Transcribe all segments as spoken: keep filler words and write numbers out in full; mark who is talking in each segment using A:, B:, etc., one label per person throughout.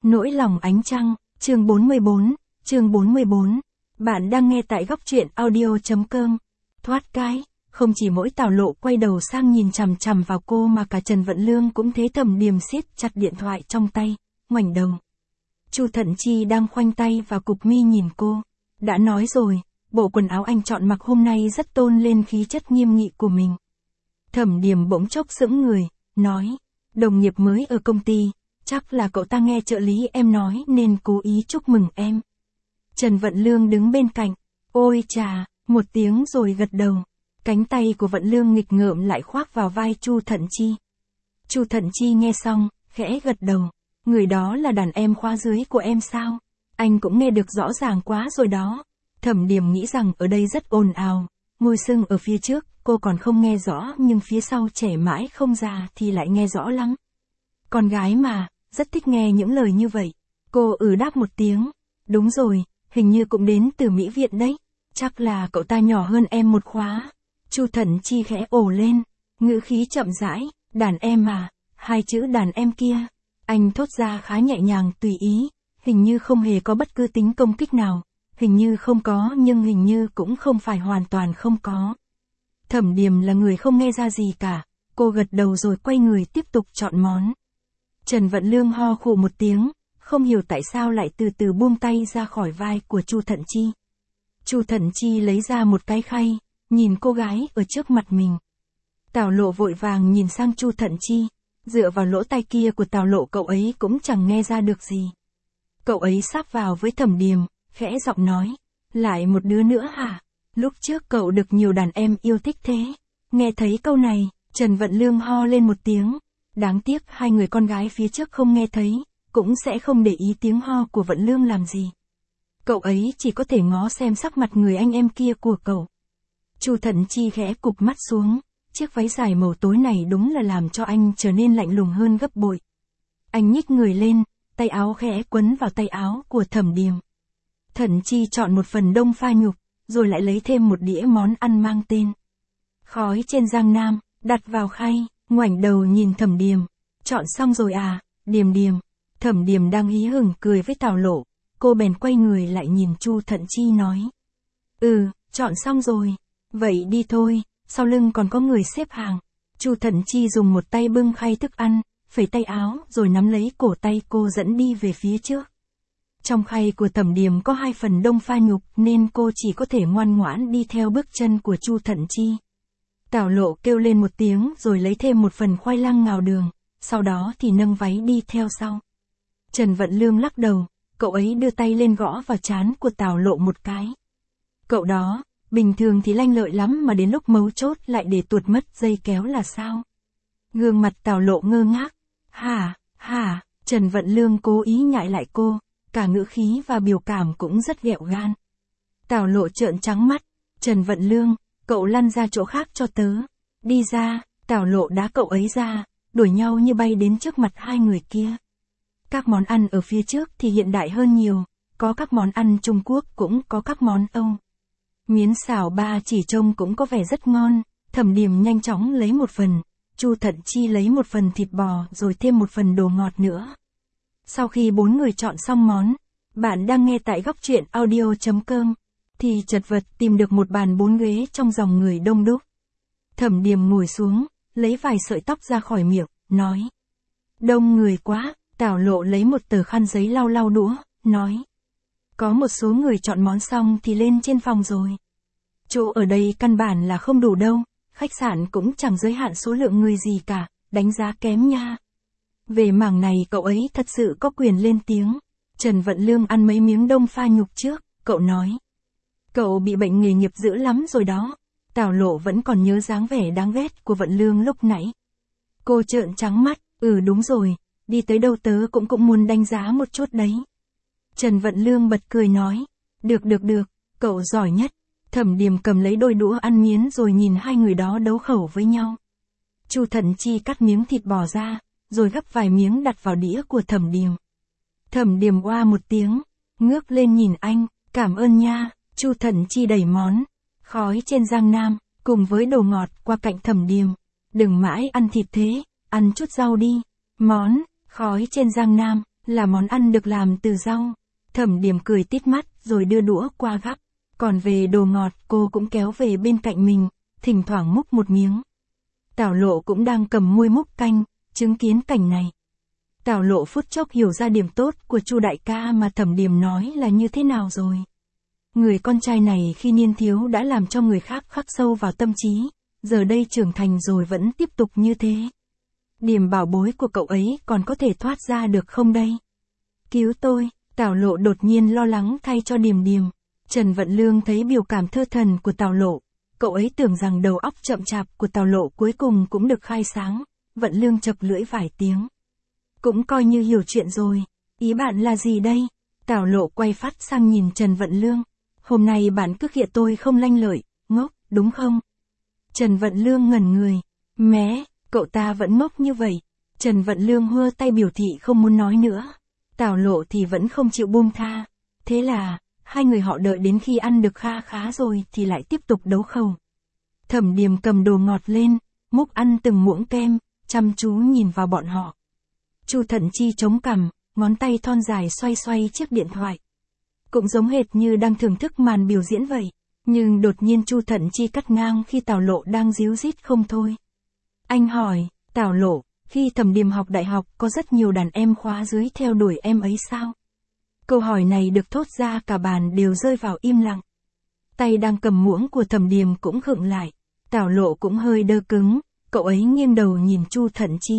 A: Nỗi lòng ánh trăng, chương bốn mươi bốn, chương bốn mươi bốn. Bạn đang nghe tại góc truyện audio.com. Thoát cái, không chỉ mỗi Tào Lộ quay đầu sang nhìn chằm chằm vào cô mà cả Trần Vận Lương cũng thế thầm điềm siết chặt điện thoại trong tay, ngoảnh đầu. Chu Thận Chi đang khoanh tay vào cục mi nhìn cô. Đã nói rồi, bộ quần áo anh chọn mặc hôm nay rất tôn lên khí chất nghiêm nghị của mình. Thẩm Điềm bỗng chốc sững người, nói, đồng nghiệp mới ở công ty, chắc là cậu ta nghe trợ lý em nói nên cố ý chúc mừng em. Trần Vận Lương đứng bên cạnh, ôi chà, một tiếng rồi gật đầu. Cánh tay của Vận Lương nghịch ngợm lại khoác vào vai Chu Thận Chi. Chu Thận Chi nghe xong, khẽ gật đầu. Người đó là đàn em khóa dưới của em sao? Anh cũng nghe được rõ ràng quá rồi đó. Thẩm Điềm nghĩ rằng ở đây rất ồn ào. Môi sưng ở phía trước, cô còn không nghe rõ nhưng phía sau trẻ mãi không già thì lại nghe rõ lắm. Con gái mà, rất thích nghe những lời như vậy. Cô ừ đáp một tiếng. Đúng rồi, hình như cũng đến từ Mỹ Viện đấy. Chắc là cậu ta nhỏ hơn em một khóa. Chu Thận Chi khẽ ồ lên, ngữ khí chậm rãi, đàn em mà, hai chữ đàn em kia. Anh thốt ra khá nhẹ nhàng tùy ý, hình như không hề có bất cứ tính công kích nào. Hình như không có nhưng hình như cũng không phải hoàn toàn không có. Thẩm Điềm là người không nghe ra gì cả, cô gật đầu rồi quay người tiếp tục chọn món. Trần Vận Lương ho khụ một tiếng, không hiểu tại sao lại từ từ buông tay ra khỏi vai của Chu Thận Chi. Chu Thận Chi lấy ra một cái khay, nhìn cô gái ở trước mặt mình. Tào Lộ vội vàng nhìn sang Chu Thận Chi, dựa vào lỗ tai kia của Tào Lộ cậu ấy cũng chẳng nghe ra được gì. Cậu ấy sáp vào với Thẩm Điềm, khẽ giọng nói, lại một đứa nữa hả? Lúc trước cậu được nhiều đàn em yêu thích thế. Nghe thấy câu này, Trần Vận Lương ho lên một tiếng. Đáng tiếc hai người con gái phía trước không nghe thấy, cũng sẽ không để ý tiếng ho của Vận Lương làm gì. Cậu ấy chỉ có thể ngó xem sắc mặt người anh em kia của cậu. Chu Thận Chi khẽ cụp mắt xuống, chiếc váy dài màu tối này đúng là làm cho anh trở nên lạnh lùng hơn gấp bội. Anh nhích người lên, tay áo khẽ quấn vào tay áo của Thẩm Điềm. Thận Chi chọn một phần đông pha nhục, rồi lại lấy thêm một đĩa món ăn mang tên Khói trên Giang Nam, đặt vào khay, ngoảnh đầu nhìn Thẩm Điềm. Chọn xong rồi à, Điềm Điềm. Thẩm Điềm đang hí hửng cười với Tào Lộ, cô bèn quay người lại nhìn Chu Thận Chi nói. Ừ, chọn xong rồi. Vậy đi thôi, sau lưng còn có người xếp hàng. Chu Thận Chi dùng một tay bưng khay thức ăn, phẩy tay áo rồi nắm lấy cổ tay cô dẫn đi về phía trước. Trong khay của Thẩm Điềm có hai phần đông pha nhục nên cô chỉ có thể ngoan ngoãn đi theo bước chân của Chu Thận Chi. Tào Lộ kêu lên một tiếng rồi lấy thêm một phần khoai lang ngào đường, sau đó thì nâng váy đi theo sau. Trần Vận Lương lắc đầu, cậu ấy đưa tay lên gõ vào trán của Tào Lộ một cái. Cậu đó, bình thường thì lanh lợi lắm mà đến lúc mấu chốt lại để tuột mất dây kéo là sao? Gương mặt Tào Lộ ngơ ngác. Hả, hả, Trần Vận Lương cố ý nhại lại cô, cả ngữ khí và biểu cảm cũng rất ghẹo gan. Tào Lộ trợn trắng mắt, Trần Vận Lương, cậu lăn ra chỗ khác cho tớ. Đi ra, Tào Lộ đá cậu ấy ra, đuổi nhau như bay đến trước mặt hai người kia. Các món ăn ở phía trước thì hiện đại hơn nhiều, có các món ăn Trung Quốc cũng có các món Âu. Miến xào ba chỉ trông cũng có vẻ rất ngon, Thẩm Điềm nhanh chóng lấy một phần, Chu Thận Chi lấy một phần thịt bò rồi thêm một phần đồ ngọt nữa. Sau khi bốn người chọn xong món, bạn đang nghe tại góc truyện audio.com, thì chật vật tìm được một bàn bốn ghế trong dòng người đông đúc. Thẩm Điềm ngồi xuống, lấy vài sợi tóc ra khỏi miệng, nói. Đông người quá, Tào Lộ lấy một tờ khăn giấy lau lau đũa, nói. Có một số người chọn món xong thì lên trên phòng rồi. Chỗ ở đây căn bản là không đủ đâu, khách sạn cũng chẳng giới hạn số lượng người gì cả, đánh giá kém nha. Về mảng này cậu ấy thật sự có quyền lên tiếng. Trần Vận Lương ăn mấy miếng đông pha nhục trước, cậu nói. Cậu bị bệnh nghề nghiệp dữ lắm rồi đó. Tào Lộ vẫn còn nhớ dáng vẻ đáng ghét của Vận Lương lúc nãy. Cô trợn trắng mắt, ừ đúng rồi, đi tới đâu tớ cũng cũng muốn đánh giá một chút đấy. Trần Vận Lương bật cười nói, được được được, cậu giỏi nhất. Thẩm Điềm cầm lấy đôi đũa ăn miến rồi nhìn hai người đó đấu khẩu với nhau. Chu Thận Chi cắt miếng thịt bò ra, rồi gắp vài miếng đặt vào đĩa của Thẩm Điềm. Thẩm Điềm oa một tiếng, ngước lên nhìn anh, cảm ơn nha. Chu Thận Chi đẩy món Khói trên Giang Nam, cùng với đồ ngọt qua cạnh Thẩm Điềm. Đừng mãi ăn thịt thế, ăn chút rau đi. Món Khói trên Giang Nam là món ăn được làm từ rau. Thẩm Điềm cười tít mắt rồi đưa đũa qua gắp. Còn về đồ ngọt cô cũng kéo về bên cạnh mình, thỉnh thoảng múc một miếng. Tào Lộ cũng đang cầm muôi múc canh, chứng kiến cảnh này. Tào Lộ phút chốc hiểu ra điểm tốt của Chu đại ca mà Thẩm Điềm nói là như thế nào rồi. Người con trai này khi niên thiếu đã làm cho người khác khắc sâu vào tâm trí, giờ đây trưởng thành rồi vẫn tiếp tục như thế. Điềm bảo bối của cậu ấy còn có thể thoát ra được không đây? Cứu tôi, Tào Lộ đột nhiên lo lắng thay cho Điềm Điềm. Trần Vận Lương thấy biểu cảm thơ thần của Tào Lộ, cậu ấy tưởng rằng đầu óc chậm chạp của Tào Lộ cuối cùng cũng được khai sáng. Vận Lương chật lưỡi vài tiếng. Cũng coi như hiểu chuyện rồi, ý bạn là gì đây? Tào Lộ quay phát sang nhìn Trần Vận Lương. Hôm nay bạn cứ khịa tôi không lanh lợi, ngốc, đúng không? Trần Vận Lương ngẩn người. Mé, cậu ta vẫn ngốc như vậy. Trần Vận Lương hơ tay biểu thị không muốn nói nữa. Tào Lộ thì vẫn không chịu buông tha. Thế là, hai người họ đợi đến khi ăn được kha khá rồi thì lại tiếp tục đấu khẩu. Thẩm Điềm cầm đồ ngọt lên, múc ăn từng muỗng kem, chăm chú nhìn vào bọn họ. Chu Thận Chi chống cằm, ngón tay thon dài xoay xoay chiếc điện thoại. Cũng giống hệt như đang thưởng thức màn biểu diễn vậy. Nhưng đột nhiên Chu Thận Chi cắt ngang khi Tào Lộ đang díu dít không thôi. Anh hỏi, Tào Lộ, khi Thẩm Điềm học đại học có rất nhiều đàn em khóa dưới theo đuổi em ấy sao? Câu hỏi này được thốt ra cả bàn đều rơi vào im lặng. Tay đang cầm muỗng của Thẩm Điềm cũng khựng lại. Tào Lộ cũng hơi đơ cứng, cậu ấy nghiêng đầu nhìn Chu Thận Chi.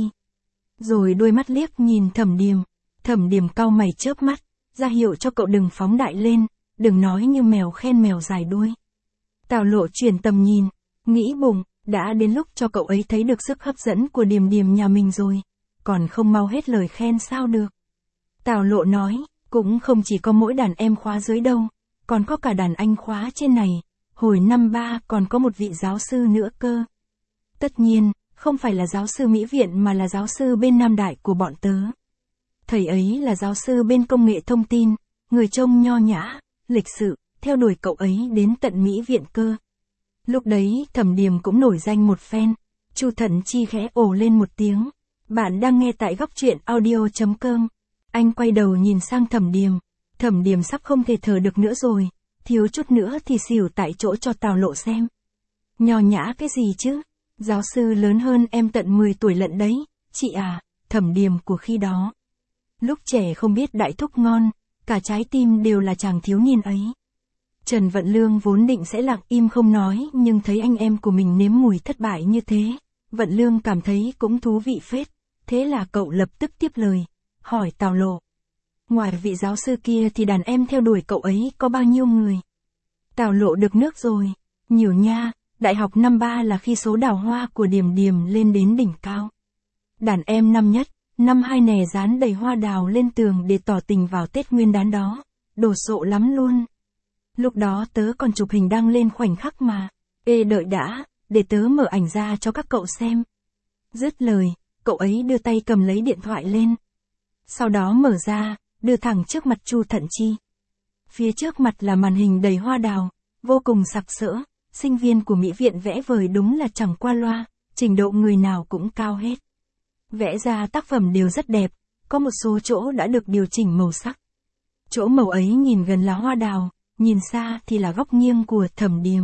A: Rồi đôi mắt liếc nhìn Thẩm Điềm. Thẩm Điềm cau mày chớp mắt, ra hiệu cho cậu đừng phóng đại lên, đừng nói như mèo khen mèo dài đuôi. Tào Lộ chuyển tầm nhìn, nghĩ bụng, đã đến lúc cho cậu ấy thấy được sức hấp dẫn của Điềm Điềm nhà mình rồi, còn không mau hết lời khen sao được. Tào Lộ nói, cũng không chỉ có mỗi đàn em khóa dưới đâu, còn có cả đàn anh khóa trên này, hồi năm ba còn có một vị giáo sư nữa cơ. Tất nhiên, không phải là giáo sư Mỹ viện mà là giáo sư bên Nam Đại của bọn tớ. Thầy ấy là giáo sư bên công nghệ thông tin, người trông nho nhã, lịch sự, theo đuổi cậu ấy đến tận Mỹ viện cơ. Lúc đấy Thẩm Điềm cũng nổi danh một phen. Chu Thận Chi khẽ ồ lên một tiếng. Bạn đang nghe tại góc truyện audio chấm com. Anh quay đầu nhìn sang Thẩm Điềm. Thẩm Điềm sắp không thể thở được nữa rồi, thiếu chút nữa thì xỉu tại chỗ cho Tào Lộ xem. Nho nhã cái gì chứ? Giáo sư lớn hơn em tận mười tuổi lận đấy, chị à, Thẩm Điềm của khi đó. Lúc trẻ không biết đại thúc ngon, cả trái tim đều là chàng thiếu niên ấy. Trần Vận Lương vốn định sẽ lặng im không nói nhưng thấy anh em của mình nếm mùi thất bại như thế, Vận Lương cảm thấy cũng thú vị phết, thế là cậu lập tức tiếp lời, hỏi Tào Lộ. Ngoài vị giáo sư kia thì đàn em theo đuổi cậu ấy có bao nhiêu người? Tào Lộ được nước rồi, nhiều nha, đại học năm ba là khi số đào hoa của Điềm Điềm lên đến đỉnh cao. Đàn em năm nhất, năm hai nè dán đầy hoa đào lên tường để tỏ tình vào Tết Nguyên đán đó, đồ sộ lắm luôn. Lúc đó tớ còn chụp hình đăng lên khoảnh khắc mà. Ê đợi đã, để tớ mở ảnh ra cho các cậu xem. Dứt lời, cậu ấy đưa tay cầm lấy điện thoại lên. Sau đó mở ra, đưa thẳng trước mặt Chu Thận Chi. Phía trước mặt là màn hình đầy hoa đào, vô cùng sặc sỡ, sinh viên của Mỹ viện vẽ vời đúng là chẳng qua loa, trình độ người nào cũng cao hết. Vẽ ra tác phẩm đều rất đẹp, có một số chỗ đã được điều chỉnh màu sắc. Chỗ màu ấy nhìn gần là hoa đào, nhìn xa thì là góc nghiêng của Thẩm Điềm.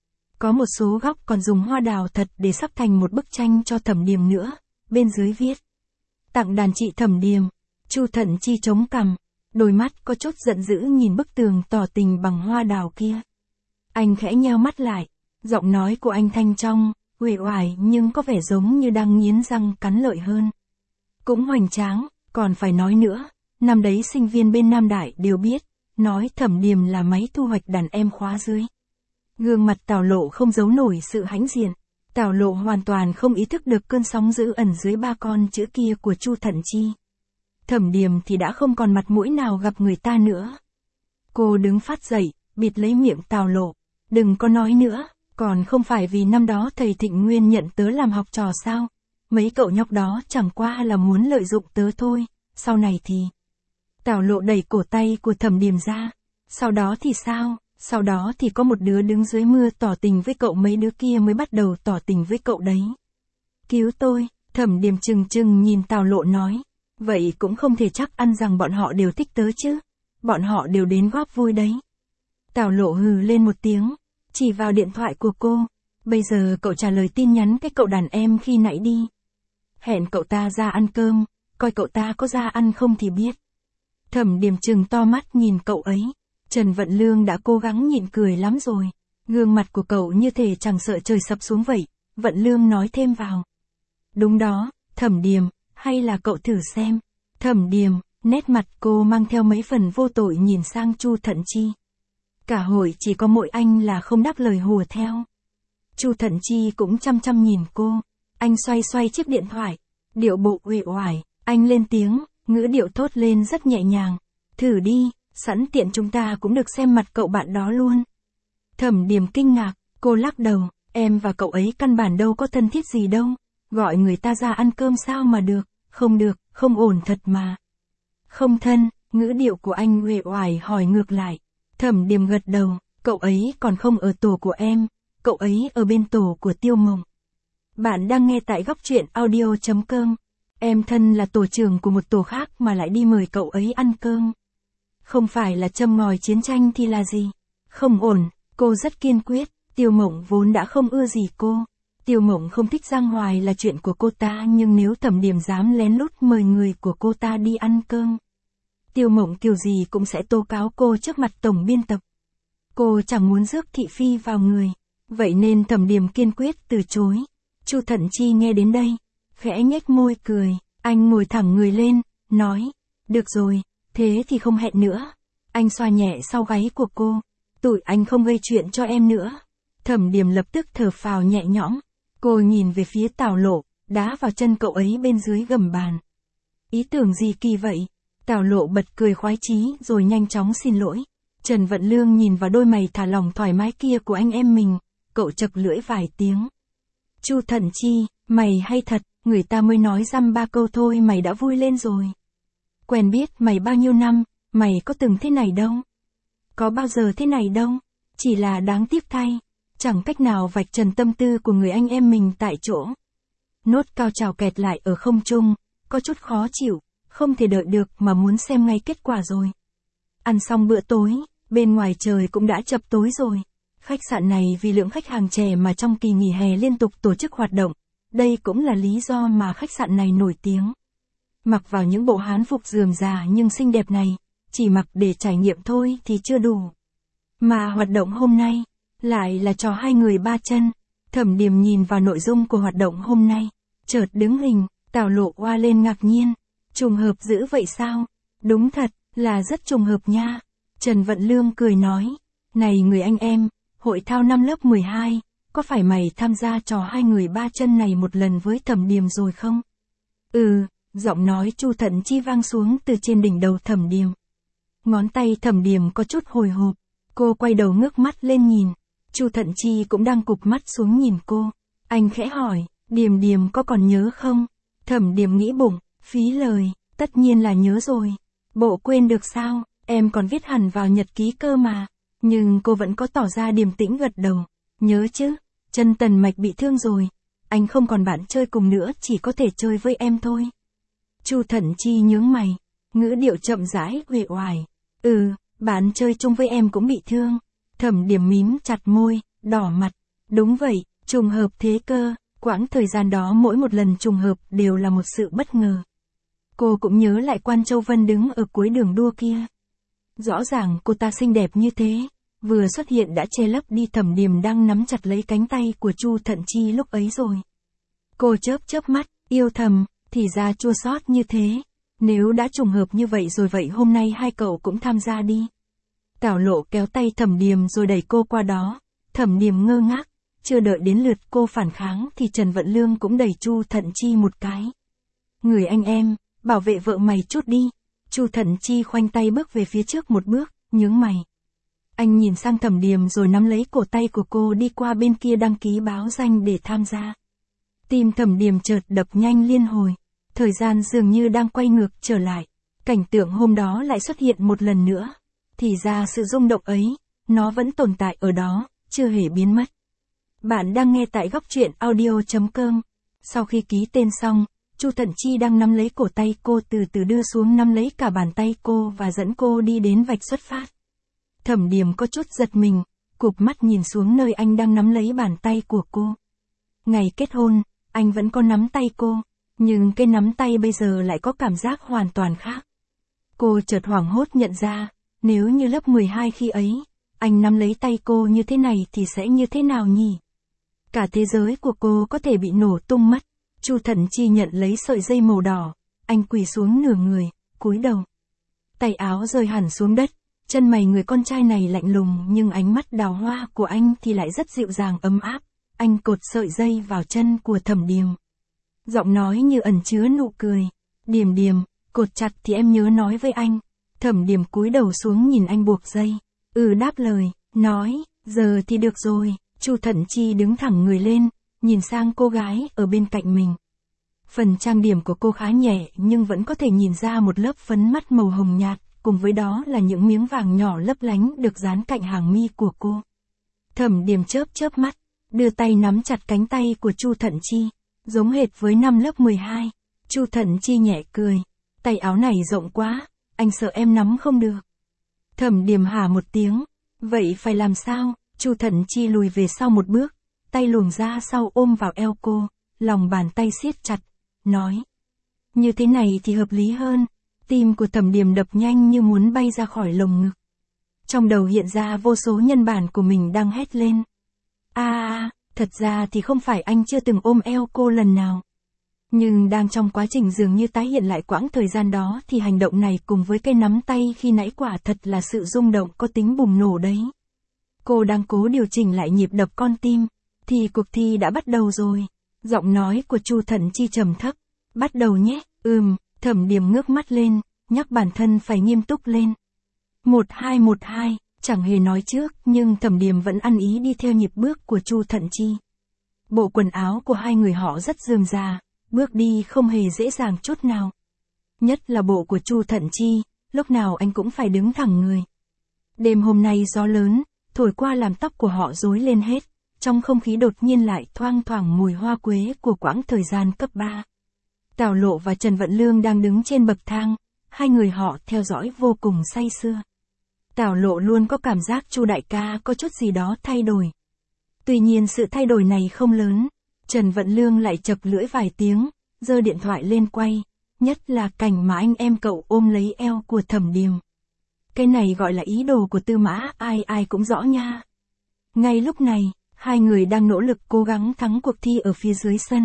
A: Có một số góc còn dùng hoa đào thật để sắp thành một bức tranh cho Thẩm Điềm nữa, bên dưới viết. Tặng đàn chị Thẩm Điềm. Chu Thận Chi chống cằm, đôi mắt có chút giận dữ nhìn bức tường tỏ tình bằng hoa đào kia. Anh khẽ nheo mắt lại, giọng nói của anh thanh trong, uể oải nhưng có vẻ giống như đang nghiến răng cắn lợi hơn. Cũng hoành tráng, còn phải nói nữa, năm đấy sinh viên bên Nam Đại đều biết, nói Thẩm Điềm là máy thu hoạch đàn em khóa dưới. Gương mặt Tào Lộ không giấu nổi sự hãnh diện. Tào Lộ hoàn toàn không ý thức được cơn sóng dữ ẩn dưới ba con chữ kia của Chu Thận Chi. Thẩm Điềm thì đã không còn mặt mũi nào gặp người ta nữa. Cô đứng phát dậy, bịt lấy miệng Tào Lộ. Đừng có nói nữa, còn không phải vì năm đó thầy Thịnh Nguyên nhận tớ làm học trò sao? Mấy cậu nhóc đó chẳng qua là muốn lợi dụng tớ thôi, sau này thì... Tào Lộ đẩy cổ tay của Thẩm Điềm ra. Sau đó thì sao? Sau đó thì có một đứa đứng dưới mưa tỏ tình với cậu, mấy đứa kia mới bắt đầu tỏ tình với cậu đấy. Cứu tôi, Thẩm Điềm trừng trừng nhìn Tào Lộ nói. Vậy cũng không thể chắc ăn rằng bọn họ đều thích tớ chứ. Bọn họ đều đến góp vui đấy. Tào Lộ hừ lên một tiếng, chỉ vào điện thoại của cô. Bây giờ cậu trả lời tin nhắn cái cậu đàn em khi nãy đi. Hẹn cậu ta ra ăn cơm, coi cậu ta có ra ăn không thì biết. Thẩm Điềm trừng to mắt nhìn cậu ấy. Trần Vận Lương đã cố gắng nhịn cười lắm rồi. Gương mặt của cậu như thể chẳng sợ trời sập xuống vậy. Vận Lương nói thêm vào. Đúng đó, Thẩm Điềm, hay là cậu thử xem. Thẩm Điềm, nét mặt cô mang theo mấy phần vô tội nhìn sang Chu Thận Chi. Cả hội chỉ có mỗi anh là không đáp lời hùa theo. Chu Thận Chi cũng chăm chăm nhìn cô. Anh xoay xoay chiếc điện thoại. Điệu bộ uể oải, anh lên tiếng, ngữ điệu thốt lên rất nhẹ nhàng. Thử đi, sẵn tiện chúng ta cũng được xem mặt cậu bạn đó luôn. Thẩm Điềm kinh ngạc, cô lắc đầu, em và cậu ấy căn bản đâu có thân thiết gì đâu. Gọi người ta ra ăn cơm sao mà được, không được, không ổn thật mà. Không thân, ngữ điệu của anh uể oải hỏi ngược lại. Thẩm Điềm gật đầu, cậu ấy còn không ở tổ của em, cậu ấy ở bên tổ của Tiêu Mộng. Bạn đang nghe tại góc truyện audio chấm com. Em thân là tổ trưởng của một tổ khác mà lại đi mời cậu ấy ăn cơm. Không phải là châm ngòi chiến tranh thì là gì? Không ổn, cô rất kiên quyết. Tiêu Mộng vốn đã không ưa gì cô. Tiêu Mộng không thích Giang Hoài là chuyện của cô ta, nhưng nếu Thẩm Điềm dám lén lút mời người của cô ta đi ăn cơm, Tiêu Mộng kiểu gì cũng sẽ tố cáo cô trước mặt tổng biên tập. Cô chẳng muốn rước thị phi vào người, vậy nên Thẩm Điềm kiên quyết từ chối. Chu Thận Chi nghe đến đây, khẽ nhếch môi cười, anh ngồi thẳng người lên, nói, được rồi, thế thì không hẹn nữa. Anh xoa nhẹ sau gáy của cô, tụi anh không gây chuyện cho em nữa. Thẩm Điềm lập tức thở phào nhẹ nhõm, cô nhìn về phía Tào Lộ, đá vào chân cậu ấy bên dưới gầm bàn. Ý tưởng gì kỳ vậy? Tào Lộ bật cười khoái chí rồi nhanh chóng xin lỗi. Trần Vận Lương nhìn vào đôi mày thả lỏng thoải mái kia của anh em mình, cậu chật lưỡi vài tiếng. Chu Thận Chi, mày hay thật, người ta mới nói dăm ba câu thôi mày đã vui lên rồi. Quen biết mày bao nhiêu năm, mày có từng thế này đâu. Có bao giờ thế này đâu, chỉ là đáng tiếc thay, chẳng cách nào vạch trần tâm tư của người anh em mình tại chỗ. Nốt cao trào kẹt lại ở không trung, có chút khó chịu, không thể đợi được mà muốn xem ngay kết quả rồi. Ăn xong bữa tối, bên ngoài trời cũng đã chập tối rồi. Khách sạn này vì lượng khách hàng trẻ mà trong kỳ nghỉ hè liên tục tổ chức hoạt động. Đây cũng là lý do mà khách sạn này nổi tiếng. Mặc vào những bộ hán phục rườm rà nhưng xinh đẹp này, chỉ mặc để trải nghiệm thôi thì chưa đủ. Mà hoạt động hôm nay, lại là trò hai người ba chân. Thẩm Điềm nhìn vào nội dung của hoạt động hôm nay, chợt đứng hình, Tào Lộ oa lên ngạc nhiên. Trùng hợp dữ vậy sao? Đúng thật, là rất trùng hợp nha. Trần Vận Lương cười nói, này người anh em, hội thao năm lớp mười hai, có phải mày tham gia trò hai người ba chân này một lần với Thẩm Điềm rồi không? Ừ, giọng nói Chu Thận Chi vang xuống từ trên đỉnh đầu Thẩm Điềm. Ngón tay Thẩm Điềm có chút hồi hộp, cô quay đầu ngước mắt lên nhìn. Chu Thận Chi cũng đang cụp mắt xuống nhìn cô. Anh khẽ hỏi, Điềm Điềm có còn nhớ không? Thẩm Điềm nghĩ bụng, phí lời, tất nhiên là nhớ rồi. Bộ quên được sao, em còn viết hẳn vào nhật ký cơ mà. Nhưng cô vẫn có tỏ ra điềm tĩnh gật đầu. Nhớ chứ, chân Tần Mạch bị thương rồi. Anh không còn bạn chơi cùng nữa, chỉ có thể chơi với em thôi. Chu Thận Chi nhướng mày, ngữ điệu chậm rãi, uể oải. Ừ, bạn chơi chung với em cũng bị thương. Thẩm Điềm mím chặt môi, đỏ mặt. Đúng vậy, trùng hợp thế cơ, quãng thời gian đó mỗi một lần trùng hợp đều là một sự bất ngờ. Cô cũng nhớ lại Quan Châu Vân đứng ở cuối đường đua kia. Rõ ràng cô ta xinh đẹp như thế, vừa xuất hiện đã che lấp đi Thẩm Điềm đang nắm chặt lấy cánh tay của Chu Thận Chi lúc ấy rồi. Cô chớp chớp mắt, yêu thầm, thì ra chua xót như thế. Nếu đã trùng hợp như vậy rồi vậy hôm nay hai cậu cũng tham gia đi. Tào Lộ kéo tay Thẩm Điềm rồi đẩy cô qua đó. Thẩm Điềm ngơ ngác, chưa đợi đến lượt cô phản kháng thì Trần Vận Lương cũng đẩy Chu Thận Chi một cái. Người anh em, bảo vệ vợ mày chút đi. Chu Thận Chi khoanh tay bước về phía trước một bước, nhướng mày. Anh nhìn sang Thẩm Điềm rồi nắm lấy cổ tay của cô đi qua bên kia đăng ký báo danh để tham gia. Tim Thẩm Điềm chợt đập nhanh liên hồi. Thời gian dường như đang quay ngược trở lại. Cảnh tượng hôm đó lại xuất hiện một lần nữa. Thì ra sự rung động ấy, nó vẫn tồn tại ở đó, chưa hề biến mất. Bạn đang nghe tại góc truyện audio chấm com. Sau khi ký tên xong, Chu Thận Chi đang nắm lấy cổ tay cô từ từ đưa xuống nắm lấy cả bàn tay cô và dẫn cô đi đến vạch xuất phát. Thẩm Điềm có chút giật mình, cụp mắt nhìn xuống nơi anh đang nắm lấy bàn tay của cô. Ngày kết hôn, anh vẫn có nắm tay cô, nhưng cái nắm tay bây giờ lại có cảm giác hoàn toàn khác. Cô chợt hoảng hốt nhận ra, nếu như lớp mười hai khi ấy, anh nắm lấy tay cô như thế này thì sẽ như thế nào nhỉ? Cả thế giới của cô có thể bị nổ tung mất. Chu Thận Chi nhận lấy sợi dây màu đỏ, anh quỳ xuống nửa người, cúi đầu. Tay áo rơi hẳn xuống đất, chân mày người con trai này lạnh lùng nhưng ánh mắt đào hoa của anh thì lại rất dịu dàng ấm áp. Anh cột sợi dây vào chân của Thẩm Điềm. Giọng nói như ẩn chứa nụ cười. Điềm Điềm, cột chặt thì em nhớ nói với anh. Thẩm Điềm cúi đầu xuống nhìn anh buộc dây. Ừ đáp lời, nói, giờ thì được rồi. Chu Thận Chi đứng thẳng người lên, nhìn sang cô gái ở bên cạnh mình. Phần trang điểm của cô khá nhẹ nhưng vẫn có thể nhìn ra một lớp phấn mắt màu hồng nhạt, cùng với đó là những miếng vàng nhỏ lấp lánh được dán cạnh hàng mi của cô. Thẩm Điềm chớp chớp mắt, đưa tay nắm chặt cánh tay của Chu Thận Chi, giống hệt với năm lớp mười hai. Chu Thận Chi nhẹ cười, tay áo này rộng quá, anh sợ em nắm không được. Thẩm Điềm hả một tiếng, vậy phải làm sao? Chu Thận Chi lùi về sau một bước, tay luồn ra sau ôm vào eo cô, lòng bàn tay siết chặt, nói. Như thế này thì hợp lý hơn. Tim của Thẩm Điềm đập nhanh như muốn bay ra khỏi lồng ngực. Trong đầu hiện ra vô số nhân bản của mình đang hét lên. À, à, thật ra thì không phải anh chưa từng ôm eo cô lần nào. Nhưng đang trong quá trình dường như tái hiện lại quãng thời gian đó thì hành động này cùng với cái nắm tay khi nãy quả thật là sự rung động có tính bùng nổ đấy. Cô đang cố điều chỉnh lại nhịp đập con tim, thì cuộc thi đã bắt đầu rồi. Giọng nói của Chu Thận Chi trầm thấp, bắt đầu nhé, ừm, Thẩm Điềm ngước mắt lên, nhắc bản thân phải nghiêm túc lên. Một hai một hai, chẳng hề nói trước nhưng Thẩm Điềm vẫn ăn ý đi theo nhịp bước của Chu Thận Chi. Bộ quần áo của hai người họ rất rườm rà, bước đi không hề dễ dàng chút nào. Nhất là bộ của Chu Thận Chi, lúc nào anh cũng phải đứng thẳng người. Đêm hôm nay gió lớn, thổi qua làm tóc của họ rối lên hết, trong không khí đột nhiên lại thoang thoảng mùi hoa quế của quãng thời gian cấp ba. Tào Lộ và Trần Vận Lương đang đứng trên bậc thang, hai người họ theo dõi vô cùng say sưa. Tào Lộ luôn có cảm giác Chu đại ca có chút gì đó thay đổi. Tuy nhiên sự thay đổi này không lớn, Trần Vận Lương lại chập lưỡi vài tiếng, giơ điện thoại lên quay, nhất là cảnh mà anh em cậu ôm lấy eo của Thẩm Điềm. Cái này gọi là ý đồ của Tư Mã, ai ai cũng rõ nha. Ngay lúc này, hai người đang nỗ lực cố gắng thắng cuộc thi ở phía dưới sân.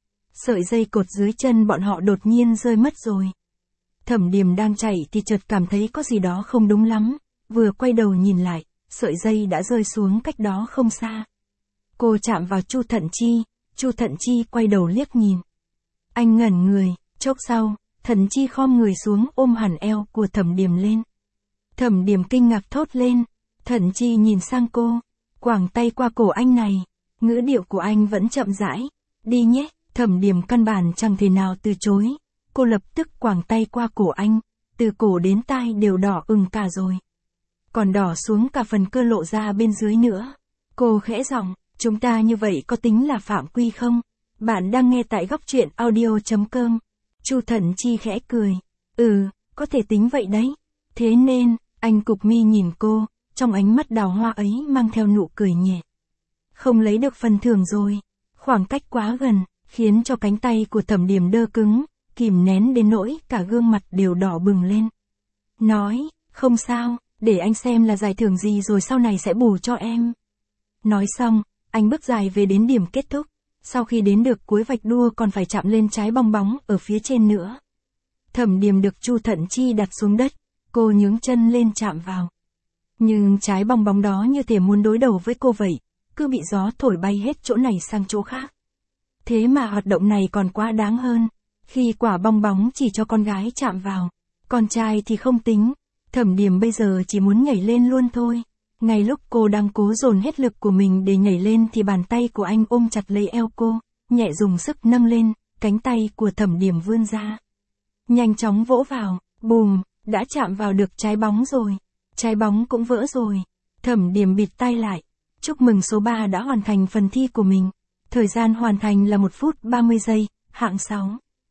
A: Sợi dây cột dưới chân bọn họ đột nhiên rơi mất rồi. Thẩm Điềm đang chạy thì chợt cảm thấy có gì đó không đúng lắm, vừa quay đầu nhìn lại, sợi dây đã rơi xuống cách đó không xa. Cô chạm vào Chu Thận Chi, Chu Thận Chi quay đầu liếc nhìn. Anh ngẩn người, chốc sau, Thận Chi khom người xuống ôm hẳn eo của Thẩm Điềm lên. Thẩm Điềm kinh ngạc thốt lên, Thận Chi nhìn sang cô, quàng tay qua cổ anh này, ngữ điệu của anh vẫn chậm rãi, đi nhé. Thẩm Điềm căn bản chẳng thể nào từ chối, cô lập tức quàng tay qua cổ anh, từ cổ đến tai đều đỏ ửng cả rồi. Còn đỏ xuống cả phần cơ lộ ra bên dưới nữa. Cô khẽ giọng, chúng ta như vậy có tính là phạm quy không? Bạn đang nghe tại góc truyện audio chấm com. Chu Thận Chi khẽ cười, ừ, có thể tính vậy đấy. Thế nên, anh cụp mi nhìn cô, trong ánh mắt đào hoa ấy mang theo nụ cười nhẹ. Không lấy được phần thưởng rồi, khoảng cách quá gần, khiến cho cánh tay của Thẩm Điềm đơ cứng, kìm nén đến nỗi cả gương mặt đều đỏ bừng lên. Nói, không sao, để anh xem là giải thưởng gì rồi sau này sẽ bù cho em. Nói xong, anh bước dài về đến điểm kết thúc, sau khi đến được cuối vạch đua còn phải chạm lên trái bong bóng ở phía trên nữa. Thẩm Điềm được Chu Thận Chi đặt xuống đất, cô nhướng chân lên chạm vào. Nhưng trái bong bóng đó như thể muốn đối đầu với cô vậy, cứ bị gió thổi bay hết chỗ này sang chỗ khác. Thế mà hoạt động này còn quá đáng hơn, khi quả bong bóng chỉ cho con gái chạm vào, con trai thì không tính. Thẩm Điềm bây giờ chỉ muốn nhảy lên luôn thôi. Ngay lúc cô đang cố dồn hết lực của mình để nhảy lên thì bàn tay của anh ôm chặt lấy eo cô, nhẹ dùng sức nâng lên, cánh tay của Thẩm Điềm vươn ra. Nhanh chóng vỗ vào, bùm, đã chạm vào được trái bóng rồi. Trái bóng cũng vỡ rồi. Thẩm Điềm bịt tai lại. Chúc mừng số ba đã hoàn thành phần thi của mình. Thời gian hoàn thành là một phút ba mươi giây, hạng sáu.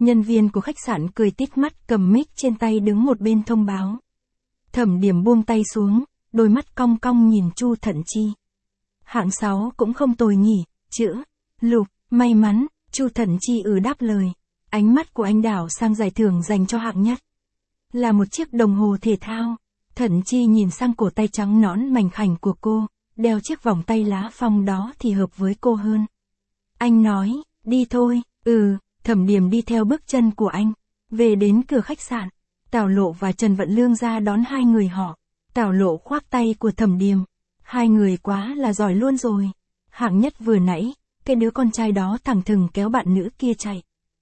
A: Nhân viên của khách sạn cười tít mắt cầm mic trên tay đứng một bên thông báo. Thẩm Điểm buông tay xuống, đôi mắt cong cong nhìn Chu Thận Chi. Hạng sáu cũng không tồi nhỉ, chữ, lục, may mắn, Chu Thận Chi ừ đáp lời. Ánh mắt của anh đảo sang giải thưởng dành cho hạng nhất. Là một chiếc đồng hồ thể thao. Thận Chi nhìn sang cổ tay trắng nõn mảnh khảnh của cô, đeo chiếc vòng tay lá phong đó thì hợp với cô hơn. Anh nói, đi thôi, ừ, Thẩm Điểm đi theo bước chân của anh. Về đến cửa khách sạn, Tào Lộ và Trần Vận Lương ra đón hai người họ. Tào Lộ khoác tay của Thẩm Điểm. Hai người quá là giỏi luôn rồi. Hạng nhất vừa nãy, cái đứa con trai đó thẳng thừng kéo bạn nữ kia chạy.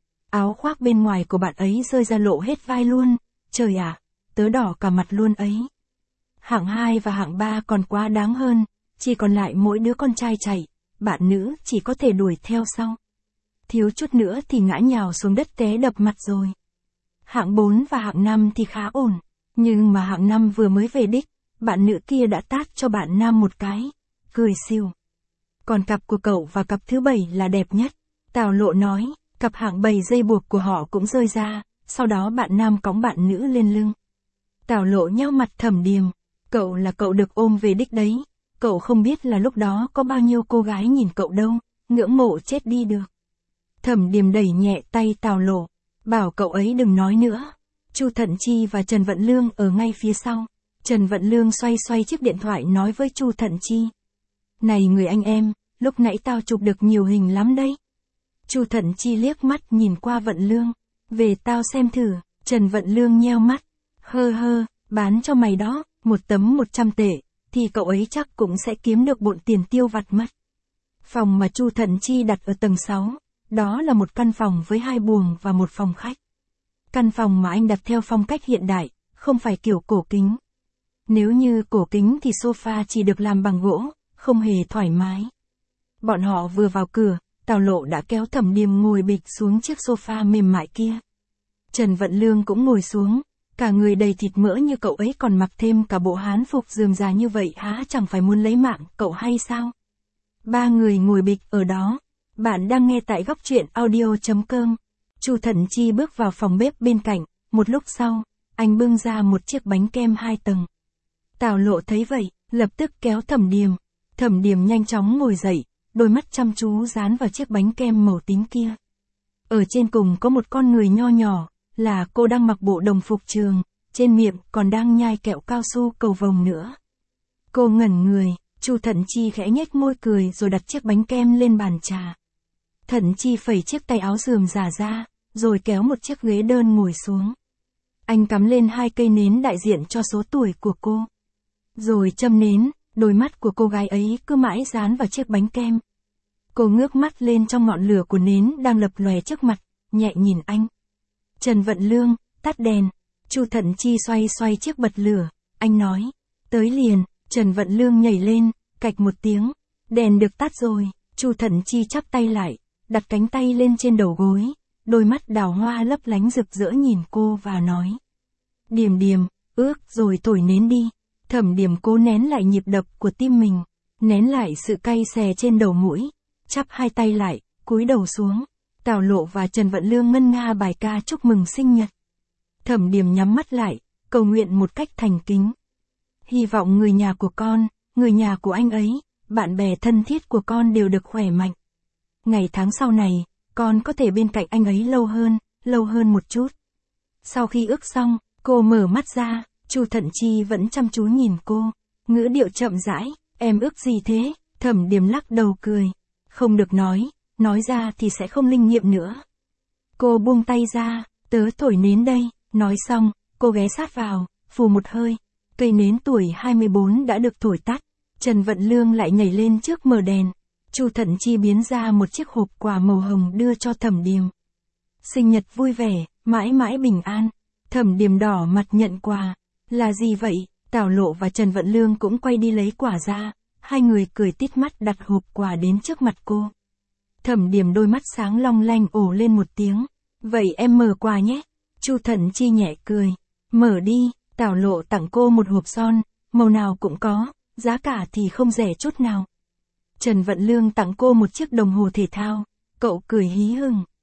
A: Áo khoác bên ngoài của bạn ấy rơi ra lộ hết vai luôn. Trời ạ, tớ đỏ cả mặt luôn ấy. Hạng hai và hạng ba còn quá đáng hơn, chỉ còn lại mỗi đứa con trai chạy, bạn nữ chỉ có thể đuổi theo sau. Thiếu chút nữa thì ngã nhào xuống đất té đập mặt rồi. Hạng bốn và hạng năm thì khá ổn, nhưng mà hạng năm vừa mới về đích, bạn nữ kia đã tát cho bạn nam một cái, cười xìu. Còn cặp của cậu và cặp thứ bảy là đẹp nhất, Tào Lộ nói, cặp hạng bảy dây buộc của họ cũng rơi ra, sau đó bạn nam cõng bạn nữ lên lưng. Tào Lộ nheo mặt Thẩm Điểm, cậu là cậu được ôm về đích đấy, cậu không biết là lúc đó có bao nhiêu cô gái nhìn cậu đâu, ngưỡng mộ chết đi được. Thẩm Điểm đẩy nhẹ tay Tào Lộ, bảo cậu ấy đừng nói nữa. Chu Thận Chi và Trần Vận Lương ở ngay phía sau. Trần Vận Lương xoay xoay chiếc điện thoại nói với Chu Thận Chi. Này người anh em, lúc nãy tao chụp được nhiều hình lắm đấy. Chu Thận Chi liếc mắt nhìn qua Vận Lương. Về tao xem thử. Trần Vận Lương nheo mắt. Hơ hơ, bán cho mày đó, một tấm một trăm tệ, thì cậu ấy chắc cũng sẽ kiếm được bộn tiền tiêu vặt mất. Phòng mà Chu Thận Chi đặt ở tầng sáu, đó là một căn phòng với hai buồng và một phòng khách. Căn phòng mà anh đặt theo phong cách hiện đại, không phải kiểu cổ kính. Nếu như cổ kính thì sofa chỉ được làm bằng gỗ, không hề thoải mái. Bọn họ vừa vào cửa, Tào Lộ đã kéo Thẩm Điểm ngồi bịch xuống chiếc sofa mềm mại kia. Trần Vận Lương cũng ngồi xuống, cả người đầy thịt mỡ như cậu ấy còn mặc thêm cả bộ hán phục rườm rà như vậy há chẳng phải muốn lấy mạng cậu hay sao? Ba người ngồi bịch ở đó. Bạn đang nghe tại góc truyện audio chấm com. Chu Thận Chi bước vào phòng bếp bên cạnh, một lúc sau, anh bưng ra một chiếc bánh kem hai tầng. Tào Lộ thấy vậy, lập tức kéo Thẩm Điểm. Thẩm Điểm nhanh chóng ngồi dậy, đôi mắt chăm chú dán vào chiếc bánh kem màu tím kia. Ở trên cùng có một con người nho nhỏ, là cô đang mặc bộ đồng phục trường, trên miệng còn đang nhai kẹo cao su cầu vồng nữa. Cô ngẩn người, Chu Thận Chi khẽ nhếch môi cười rồi đặt chiếc bánh kem lên bàn trà. Thận Chi phẩy chiếc tay áo rườm rà ra, rồi kéo một chiếc ghế đơn ngồi xuống. Anh cắm lên hai cây nến đại diện cho số tuổi của cô. Rồi châm nến, đôi mắt của cô gái ấy cứ mãi dán vào chiếc bánh kem. Cô ngước mắt lên trong ngọn lửa của nến đang lập lòe trước mặt, nhẹ nhìn anh. Trần Vận Lương, tắt đèn. Chu Thận Chi xoay xoay chiếc bật lửa, anh nói, tới liền. Trần Vận Lương nhảy lên, cạch một tiếng, đèn được tắt rồi. Chu Thận Chi chắp tay lại, đặt cánh tay lên trên đầu gối, đôi mắt đào hoa lấp lánh rực rỡ nhìn cô và nói. Điểm Điểm, ước rồi thổi nến đi. Thẩm Điểm cố nén lại nhịp đập của tim mình, nén lại sự cay xè trên đầu mũi, chắp hai tay lại, cúi đầu xuống. Tào Lộ và Trần Vận Lương ngân nga bài ca chúc mừng sinh nhật. Thẩm Điểm nhắm mắt lại, cầu nguyện một cách thành kính. Hy vọng người nhà của con, người nhà của anh ấy, bạn bè thân thiết của con đều được khỏe mạnh. Ngày tháng sau này, con có thể bên cạnh anh ấy lâu hơn, lâu hơn một chút. Sau khi ước xong, cô mở mắt ra, Chu Thận Chi vẫn chăm chú nhìn cô, ngữ điệu chậm rãi, em ước gì thế? Thẩm Điểm lắc đầu cười, không được nói, nói ra thì sẽ không linh nghiệm nữa. Cô buông tay ra, tớ thổi nến đây, nói xong, cô ghé sát vào, phù một hơi, cây nến tuổi hai mươi bốn đã được thổi tắt. Trần Vận Lương lại nhảy lên trước mở đèn. Chu Thận Chi biến ra một chiếc hộp quà màu hồng đưa cho Thẩm Điểm. Sinh nhật vui vẻ, mãi mãi bình an. Thẩm Điểm đỏ mặt nhận quà. Là gì vậy? Tào Lộ và Trần Vận Lương cũng quay đi lấy quà ra. Hai người cười tít mắt đặt hộp quà đến trước mặt cô. Thẩm Điểm đôi mắt sáng long lanh ồ lên một tiếng. Vậy em mở quà nhé. Chu Thận Chi nhẹ cười. Mở đi. Tào Lộ tặng cô một hộp son, màu nào cũng có, giá cả thì không rẻ chút nào. Trần Vận Lương tặng cô một chiếc đồng hồ thể thao, cậu cười hí hửng.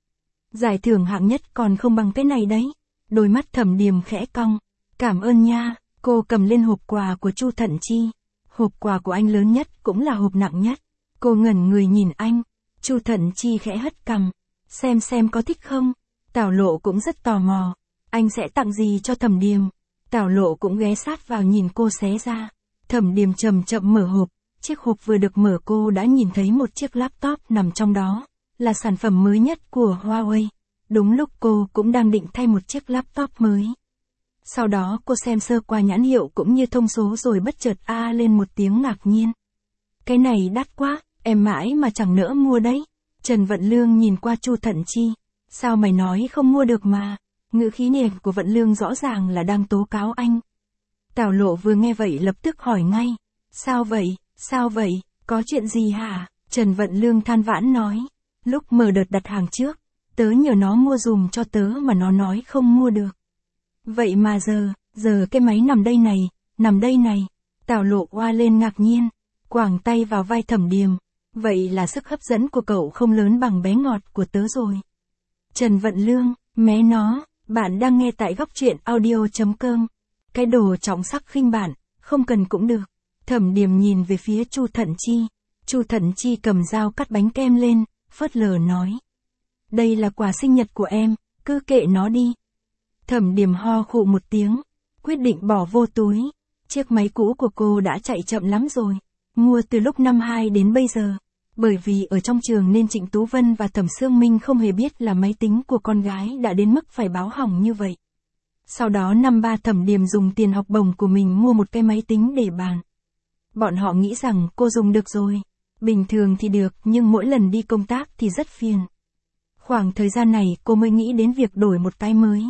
A: Giải thưởng hạng nhất còn không bằng cái này đấy. Đôi mắt Thẩm Điềm khẽ cong. Cảm ơn nha. Cô cầm lên hộp quà của Chu Thận Chi. Hộp quà của anh lớn nhất cũng là hộp nặng nhất. Cô ngẩn người nhìn anh. Chu Thận Chi khẽ hất cằm. Xem xem có thích không? Tào Lộ cũng rất tò mò. Anh sẽ tặng gì cho Thẩm Điềm? Tào Lộ cũng ghé sát vào nhìn cô xé ra. Thẩm Điềm chậm chậm mở hộp. Chiếc hộp vừa được mở cô đã nhìn thấy một chiếc laptop nằm trong đó. Là sản phẩm mới nhất của Huawei. Đúng lúc cô cũng đang định thay một chiếc laptop mới. Sau đó cô xem sơ qua nhãn hiệu cũng như thông số rồi bất chợt a lên một tiếng ngạc nhiên. Cái này đắt quá, em mãi mà chẳng nỡ mua đấy. Trần Vận Lương nhìn qua Chu Thận Chi. Sao mày nói không mua được mà? Ngữ khí nền của Vận Lương rõ ràng là đang tố cáo anh. Tào Lộ vừa nghe vậy lập tức hỏi ngay. Sao vậy, sao vậy, có chuyện gì hả? Trần Vận Lương than vãn nói. Lúc mở đợt đặt hàng trước, tớ nhờ nó mua dùm cho tớ mà nó nói không mua được. Vậy mà giờ, giờ cái máy nằm đây này, nằm đây này. Tào Lộ oa lên ngạc nhiên, quàng tay vào vai Thẩm Điềm. Vậy là sức hấp dẫn của cậu không lớn bằng bé ngọt của tớ rồi. Trần Vận Lương, mé nó, bạn đang nghe tại góc truyện audio chấm com. Cái đồ trọng sắc khinh bạn, không cần cũng được. Thẩm Điềm nhìn về phía Chu Thận Chi. Chu Thận Chi cầm dao cắt bánh kem lên, phớt lờ nói. Đây là quà sinh nhật của em, cứ kệ nó đi. Thẩm Điềm ho khụ một tiếng, quyết định bỏ vô túi. Chiếc máy cũ của cô đã chạy chậm lắm rồi, mua từ lúc năm hai đến bây giờ. Bởi vì ở trong trường nên Trịnh Tú Vân và Thẩm Sương Minh không hề biết là máy tính của con gái đã đến mức phải báo hỏng như vậy. Sau đó năm ba Thẩm Điềm dùng tiền học bổng của mình mua một cái máy tính để bàn. Bọn họ nghĩ rằng cô dùng được rồi. Bình thường thì được nhưng mỗi lần đi công tác thì rất phiền. Khoảng thời gian này cô mới nghĩ đến việc đổi một cái mới.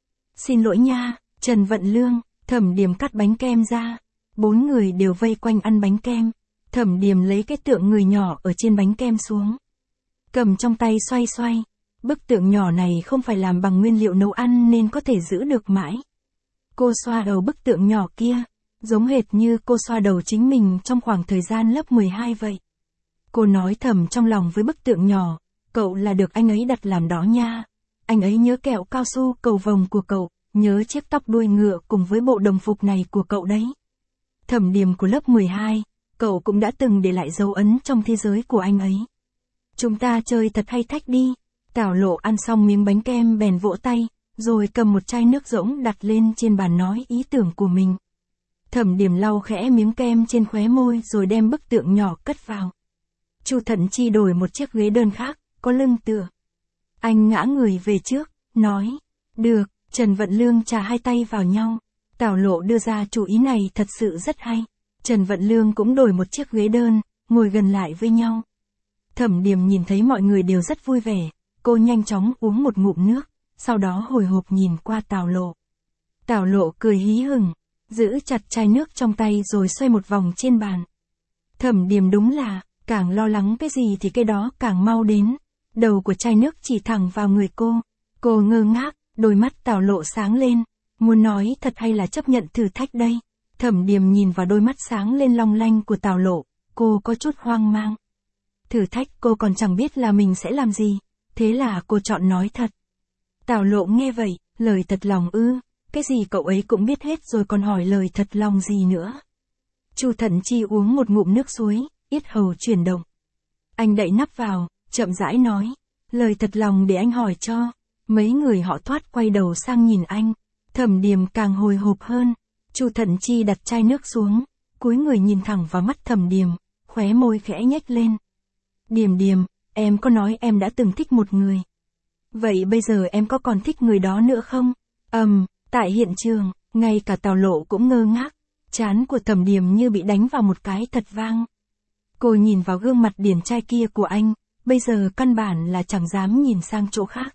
A: Xin lỗi nha, Trần Vận Lương. Thẩm Điềm cắt bánh kem ra. Bốn người đều vây quanh ăn bánh kem. Thẩm Điềm lấy cái tượng người nhỏ ở trên bánh kem xuống. Cầm trong tay xoay xoay. Bức tượng nhỏ này không phải làm bằng nguyên liệu nấu ăn nên có thể giữ được mãi. Cô xoa đầu bức tượng nhỏ kia. Giống hệt như cô xoa đầu chính mình trong khoảng thời gian lớp mười hai vậy. Cô nói thầm trong lòng với bức tượng nhỏ. Cậu là được anh ấy đặt làm đó nha. Anh ấy nhớ kẹo cao su cầu vồng của cậu. Nhớ chiếc tóc đuôi ngựa cùng với bộ đồng phục này của cậu đấy. Thẩm Điềm của lớp mười hai. Cậu cũng đã từng để lại dấu ấn trong thế giới của anh ấy. Chúng ta chơi thật hay thách đi. Tào Lộ ăn xong miếng bánh kem bèn vỗ tay, rồi cầm một chai nước rỗng đặt lên trên bàn nói ý tưởng của mình. Thẩm Điềm lau khẽ miếng kem trên khóe môi rồi đem bức tượng nhỏ cất vào. Chu Thận Chi đổi một chiếc ghế đơn khác, có lưng tựa. Anh ngã người về trước, nói. Được, Trần Vận Lương chà hai tay vào nhau. Tào Lộ đưa ra chủ ý này thật sự rất hay. Trần Vận Lương cũng đổi một chiếc ghế đơn, ngồi gần lại với nhau. Thẩm Điềm nhìn thấy mọi người đều rất vui vẻ. Cô nhanh chóng uống một ngụm nước, sau đó hồi hộp nhìn qua Tào Lộ. Tào Lộ cười hí hửng, giữ chặt chai nước trong tay rồi xoay một vòng trên bàn. Thẩm Điềm đúng là, càng lo lắng cái gì thì cái đó càng mau đến. Đầu của chai nước chỉ thẳng vào người cô. Cô ngơ ngác, đôi mắt Tào Lộ sáng lên. Muốn nói thật hay là chấp nhận thử thách đây? Thẩm Điềm nhìn vào đôi mắt sáng lên long lanh của Tào Lộ, cô có chút hoang mang. Thử thách cô còn chẳng biết là mình sẽ làm gì, thế là cô chọn nói thật. Tào Lộ nghe vậy, lời thật lòng ư, cái gì cậu ấy cũng biết hết rồi còn hỏi lời thật lòng gì nữa. Chu Thận Chi uống một ngụm nước suối, yết hầu chuyển động. Anh đậy nắp vào, chậm rãi nói, lời thật lòng để anh hỏi cho. Mấy người họ thoát quay đầu sang nhìn anh, Thẩm Điềm càng hồi hộp hơn. Chu Thận Chi đặt chai nước xuống, cúi người nhìn thẳng vào mắt Thẩm Điềm, khóe môi khẽ nhếch lên. Điềm Điềm, em có nói em đã từng thích một người. Vậy bây giờ em có còn thích người đó nữa không? Ầm, um, tại hiện trường, ngay cả Tào Lộ cũng ngơ ngác, trán của Thẩm Điềm như bị đánh vào một cái thật vang. Cô nhìn vào gương mặt điển trai kia của anh, bây giờ căn bản là chẳng dám nhìn sang chỗ khác.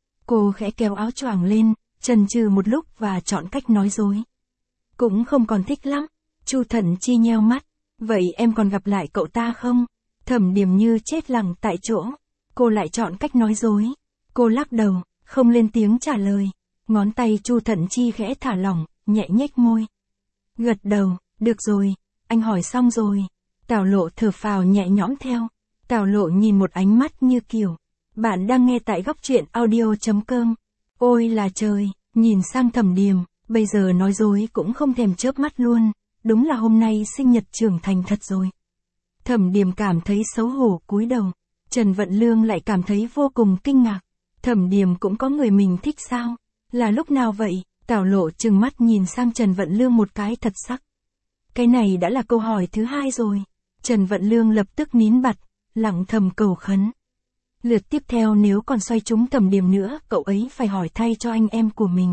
A: Cô khẽ kéo áo choàng lên, chần chừ một lúc và chọn cách nói dối. Cũng không còn thích lắm. Chu Thận Chi nheo mắt. Vậy em còn gặp lại cậu ta không? Thẩm Điềm như chết lặng tại chỗ. Cô lại chọn cách nói dối. Cô lắc đầu, không lên tiếng trả lời. Ngón tay Chu Thận Chi khẽ thả lỏng, nhẹ nhếch môi. Gật đầu, được rồi, anh hỏi xong rồi. Tào Lộ thở phào nhẹ nhõm theo. Tào Lộ nhìn một ánh mắt như kiểu, Bạn đang nghe tại góc truyện audio.com. Ôi là trời, nhìn sang Thẩm Điềm, bây giờ nói dối cũng không thèm chớp mắt luôn, đúng là hôm nay sinh nhật trưởng thành thật rồi. Thẩm Điềm cảm thấy xấu hổ cúi đầu, Trần Vận Lương lại cảm thấy vô cùng kinh ngạc. Thẩm Điềm cũng có người mình thích sao? Là lúc nào vậy? Tào Lộ trừng mắt nhìn sang Trần Vận Lương một cái thật sắc. Cái này đã là câu hỏi thứ hai rồi. Trần Vận Lương lập tức nín bặt, lặng thầm cầu khấn. Lượt tiếp theo nếu còn xoay trúng Thẩm Điềm nữa, cậu ấy phải hỏi thay cho anh em của mình.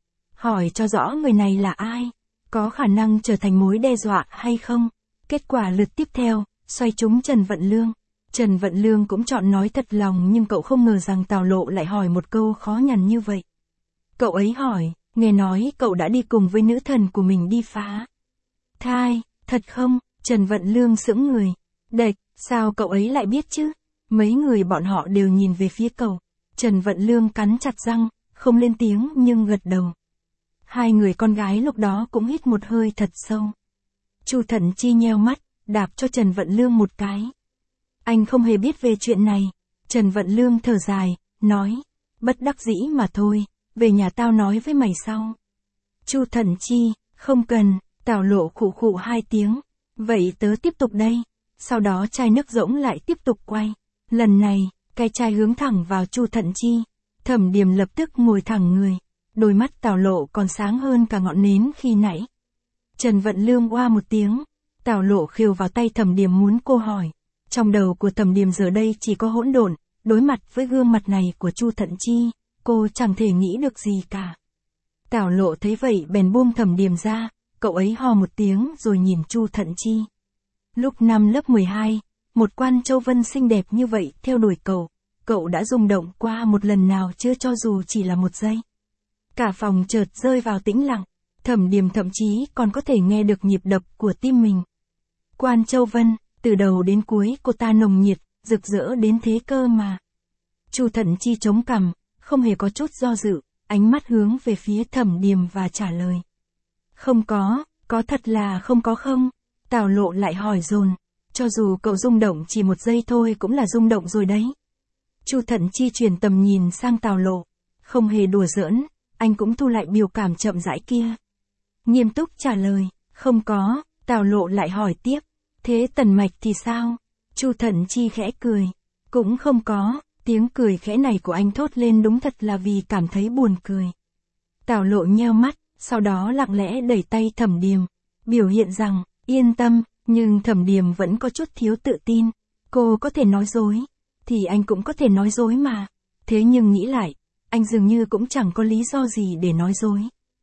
A: Hỏi cho rõ người này là ai, có khả năng trở thành mối đe dọa hay không. Kết quả lượt tiếp theo, xoay trúng Trần Vận Lương. Trần Vận Lương cũng chọn nói thật lòng, nhưng cậu không ngờ rằng Tào Lộ lại hỏi một câu khó nhằn như vậy. Cậu ấy hỏi, nghe nói cậu đã đi cùng với nữ thần của mình đi phá thai, thật không? Trần Vận Lương sững người. Đệch, sao cậu ấy lại biết chứ? Mấy người bọn họ đều nhìn về phía cậu. Trần Vận Lương cắn chặt răng, không lên tiếng nhưng gật đầu. Hai người con gái lúc đó cũng hít một hơi thật sâu. Chu Thận Chi nheo mắt, đạp cho Trần Vận Lương một cái. Anh không hề biết về chuyện này. Trần Vận Lương thở dài, nói, bất đắc dĩ mà thôi, về nhà tao nói với mày sau. Chu Thận Chi, không cần. Tào Lộ khụ khụ hai tiếng. Vậy tớ tiếp tục đây. Sau đó chai nước rỗng lại tiếp tục quay. Lần này, cái chai hướng thẳng vào Chu Thận Chi. Thẩm Điềm lập tức ngồi thẳng người. Đôi mắt Tào Lộ còn sáng hơn cả ngọn nến khi nãy. Trần Vận Lương oa một tiếng. Tào Lộ khều vào tay Thẩm Điềm muốn cô hỏi. Trong đầu của Thẩm Điềm giờ đây chỉ có hỗn độn. Đối mặt với gương mặt này của Chu Thận Chi, cô chẳng thể nghĩ được gì cả. Tào Lộ thấy vậy bèn buông Thẩm Điềm ra. Cậu ấy ho một tiếng rồi nhìn Chu Thận Chi. Lúc năm lớp mười hai, một Quan Châu Vân xinh đẹp như vậy theo đuổi cậu, cậu đã rung động qua một lần nào chưa, cho dù chỉ là một giây. Cả phòng chợt rơi vào tĩnh lặng, Thẩm Điềm thậm chí còn có thể nghe được nhịp đập của tim mình. Quan Châu Vân, từ đầu đến cuối cô ta nồng nhiệt, rực rỡ đến thế cơ mà. Chu Thận Chi chống cằm, không hề có chút do dự, ánh mắt hướng về phía Thẩm Điềm và trả lời. Không có, có thật là không có không? Tào Lộ lại hỏi dồn, cho dù cậu rung động chỉ một giây thôi cũng là rung động rồi đấy. Chu Thận Chi chuyển tầm nhìn sang Tào Lộ, không hề đùa giỡn, anh cũng thu lại biểu cảm chậm rãi kia. Nghiêm túc trả lời, không có. Tào Lộ lại hỏi tiếp, thế Tần Mạch thì sao? Chu Thận Chi khẽ cười, cũng không có. Tiếng cười khẽ này của anh thốt lên đúng thật là vì cảm thấy buồn cười. Tào Lộ nheo mắt, sau đó lặng lẽ đẩy tay Thẩm Điềm, biểu hiện rằng, yên tâm, nhưng Thẩm Điềm vẫn có chút thiếu tự tin. Cô có thể nói dối, thì anh cũng có thể nói dối mà. Thế nhưng nghĩ lại, anh dường như cũng chẳng có lý do gì để nói dối.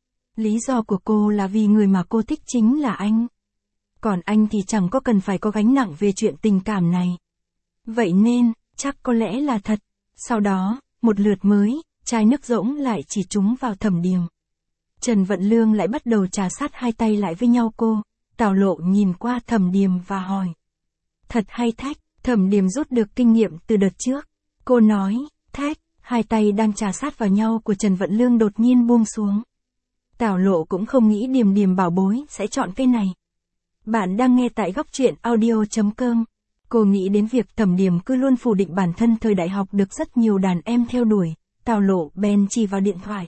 A: Lý do của cô là vì người mà cô thích chính là anh. Còn anh thì chẳng có cần phải có gánh nặng về chuyện tình cảm này. Vậy nên, chắc có lẽ là thật. Sau đó, một lượt mới, chai nước rỗng lại chỉ trúng vào Thẩm Điềm. Trần Vận Lương lại bắt đầu trà sát hai tay lại với nhau cô. Tào Lộ nhìn qua Thẩm Điềm và hỏi. Thật hay thách? Thẩm Điềm rút được kinh nghiệm từ đợt trước. Cô nói, thách. Hai tay đang trà sát vào nhau của Trần Vận Lương đột nhiên buông xuống. Tào Lộ cũng không nghĩ Điềm Điềm bảo bối sẽ chọn cái này. Bạn đang nghe tại góc truyện audio.com. Cô nghĩ đến việc Thẩm Điềm cứ luôn phủ định bản thân thời đại học được rất nhiều đàn em theo đuổi. Tào Lộ bèn chỉ vào điện thoại.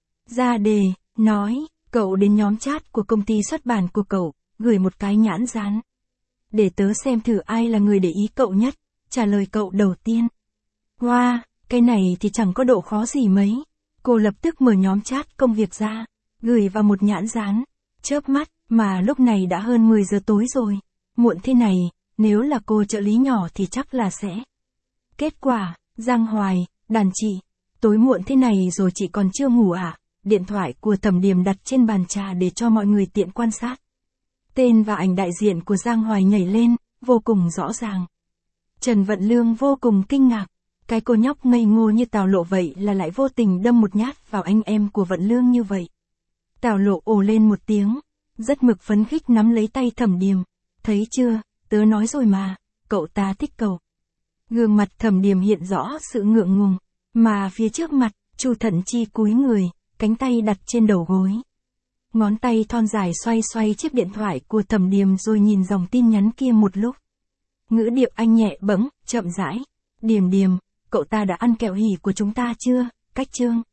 A: Ra đề, nói, cậu đến nhóm chat của công ty xuất bản của cậu, gửi một cái nhãn dán. Để tớ xem thử ai là người để ý cậu nhất. Trả lời cậu đầu tiên. Wow, cái này thì chẳng có độ khó gì mấy. Cô lập tức mở nhóm chat công việc ra, gửi vào một nhãn dán. Chớp mắt, mà lúc này đã hơn mười giờ tối rồi. Muộn thế này, nếu là cô trợ lý nhỏ thì chắc là sẽ. Kết quả, Giang Hoài, đàn chị. Tối muộn thế này rồi chị còn chưa ngủ à? Điện thoại của Thẩm Điềm đặt trên bàn trà để cho mọi người tiện quan sát. Tên và ảnh đại diện của Giang Hoài nhảy lên, vô cùng rõ ràng. Trần Vận Lương vô cùng kinh ngạc. Cái cô nhóc ngây ngô như Tào Lộ vậy là lại vô tình đâm một nhát vào anh em của Vận Lương như vậy. Tào Lộ ồ lên một tiếng, rất mực phấn khích nắm lấy tay Thẩm Điềm. Thấy chưa, tớ nói rồi mà, cậu ta thích cậu. Gương mặt Thẩm Điềm hiện rõ sự ngượng ngùng, mà phía trước mặt, Chu Thận Chi cúi người, cánh tay đặt trên đầu gối. Ngón tay thon dài xoay xoay chiếc điện thoại của Thẩm Điềm rồi nhìn dòng tin nhắn kia một lúc. Ngữ điệu anh nhẹ bẫng, chậm rãi. Điềm Điềm, cậu ta đã ăn kẹo hỉ của chúng ta chưa? Cách chương.